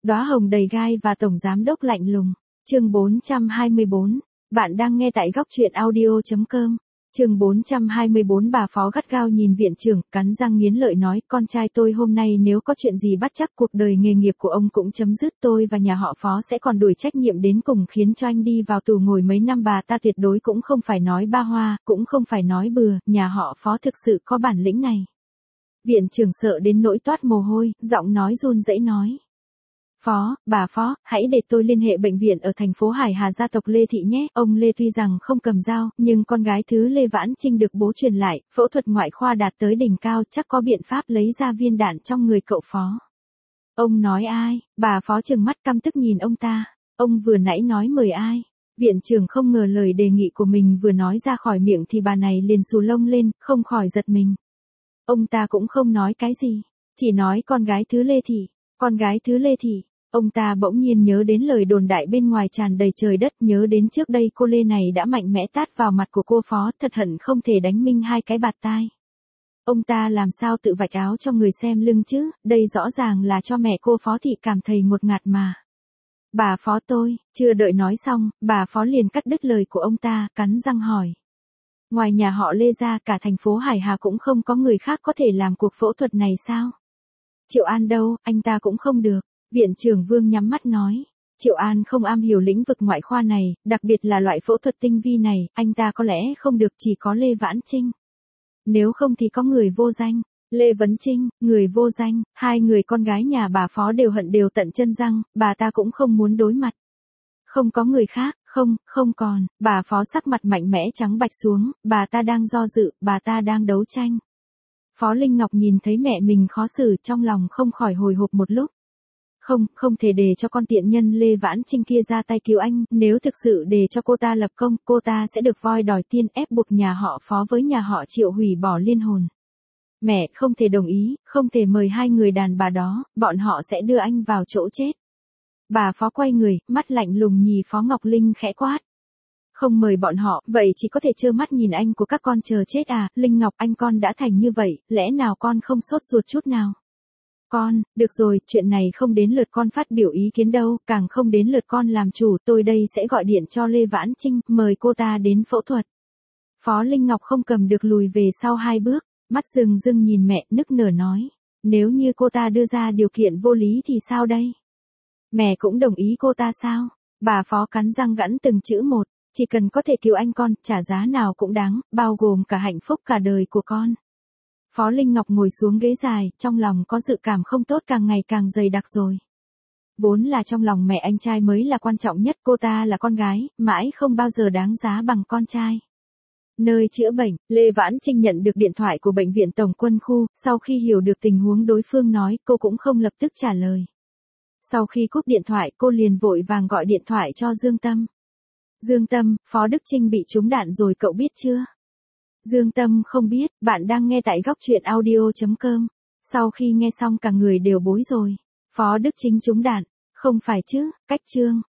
Đóa hồng đầy gai và tổng giám đốc lạnh lùng. Chương 424. Bạn đang nghe tại góc truyện audio.com. Chương 424. Bà Phó gắt gao nhìn viện trưởng, cắn răng nghiến lợi nói, con trai tôi hôm nay nếu có chuyện gì bắt chắc cuộc đời nghề nghiệp của ông cũng chấm dứt, tôi và nhà họ Phó sẽ còn đuổi trách nhiệm đến cùng khiến cho anh đi vào tù ngồi mấy năm. Bà ta tuyệt đối cũng không phải nói ba hoa, cũng không phải nói bừa, nhà họ Phó thực sự có bản lĩnh này. Viện trưởng sợ đến nỗi toát mồ hôi, giọng nói run rẩy nói. Bà Phó, hãy để tôi liên hệ bệnh viện ở thành phố Hải Hà gia tộc Lê Thị nhé. Ông Lê tuy rằng không cầm dao, nhưng con gái thứ Lê Vãn Trinh được bố truyền lại, phẫu thuật ngoại khoa đạt tới đỉnh cao, chắc có biện pháp lấy ra viên đạn trong người cậu Phó. Ông nói ai? Bà Phó trừng mắt căm tức nhìn ông ta. Ông vừa nãy nói mời ai? Viện trưởng không ngờ lời đề nghị của mình vừa nói ra khỏi miệng thì bà này liền xù lông lên, không khỏi giật mình. Ông ta cũng không nói cái gì, chỉ nói con gái thứ Lê Thị. Con gái thứ Lê Thị. Ông ta bỗng nhiên nhớ đến lời đồn đại bên ngoài tràn đầy trời đất, nhớ đến trước đây cô Lê này đã mạnh mẽ tát vào mặt của cô Phó, thật hận không thể đánh Minh hai cái bạt tai. Ông ta làm sao tự vạch áo cho người xem lưng chứ, đây rõ ràng là cho mẹ cô Phó Thị cảm thấy ngột ngạt mà. Bà Phó tôi, chưa đợi nói xong, bà Phó liền cắt đứt lời của ông ta, cắn răng hỏi. Ngoài nhà họ Lê ra cả thành phố Hải Hà cũng không có người khác có thể làm cuộc phẫu thuật này sao? Triệu An đâu, anh ta cũng không được. Viện trưởng Vương nhắm mắt nói. Triệu An không am hiểu lĩnh vực ngoại khoa này, đặc biệt là loại phẫu thuật tinh vi này, anh ta có lẽ không được, chỉ có Lê Vãn Trinh. Nếu không thì có người vô danh. Lê Vấn Trinh, người vô danh, hai người con gái nhà bà Phó đều hận đều tận chân răng, bà ta cũng không muốn đối mặt. Không có người khác, không còn, bà Phó sắc mặt mạnh mẽ trắng bạch xuống, bà ta đang do dự, bà ta đang đấu tranh. Phó Linh Ngọc nhìn thấy mẹ mình khó xử trong lòng không khỏi hồi hộp một lúc. Không thể để cho con tiện nhân Lê Vãn Trinh kia ra tay cứu anh, nếu thực sự để cho cô ta lập công, cô ta sẽ được voi đòi tiên, ép buộc nhà họ Phó với nhà họ Triệu hủy bỏ liên hôn. Mẹ không thể đồng ý, không thể mời hai người đàn bà đó, bọn họ sẽ đưa anh vào chỗ chết. Bà Phó quay người, mắt lạnh lùng nhìn Phó Ngọc Linh khẽ quát. Không mời bọn họ, vậy chỉ có thể trơ mắt nhìn anh của các con chờ chết à, Linh Ngọc anh con đã thành như vậy, lẽ nào con không sốt ruột chút nào? Con, được rồi, chuyện này không đến lượt con phát biểu ý kiến đâu, càng không đến lượt con làm chủ, tôi đây sẽ gọi điện cho Lê Vãn Trinh, mời cô ta đến phẫu thuật. Phó Linh Ngọc không cầm được lùi về sau 2 bước, mắt rừng rưng nhìn mẹ, nức nở nói, nếu như cô ta đưa ra điều kiện vô lý thì sao đây? Mẹ cũng đồng ý cô ta sao? Bà Phó cắn răng gẵn từng chữ một, chỉ cần có thể cứu anh con, trả giá nào cũng đáng, bao gồm cả hạnh phúc cả đời của con. Phó Linh Ngọc ngồi xuống ghế dài, trong lòng có dự cảm không tốt càng ngày càng dày đặc rồi. Vốn là trong lòng mẹ anh trai mới là quan trọng nhất, cô ta là con gái, mãi không bao giờ đáng giá bằng con trai. Nơi chữa bệnh, Lê Vãn Trinh nhận được điện thoại của bệnh viện Tổng quân khu, sau khi hiểu được tình huống đối phương nói, cô cũng không lập tức trả lời. Sau khi cúp điện thoại, cô liền vội vàng gọi điện thoại cho Dương Tâm. Dương Tâm, Phó Đức Trinh bị trúng đạn rồi cậu biết chưa? Dương Tâm không biết, bạn đang nghe tại góc truyện audio.com. Sau khi nghe xong cả người đều bối rồi. Phó Đức Trinh trúng đạn, không phải chứ, cách chương.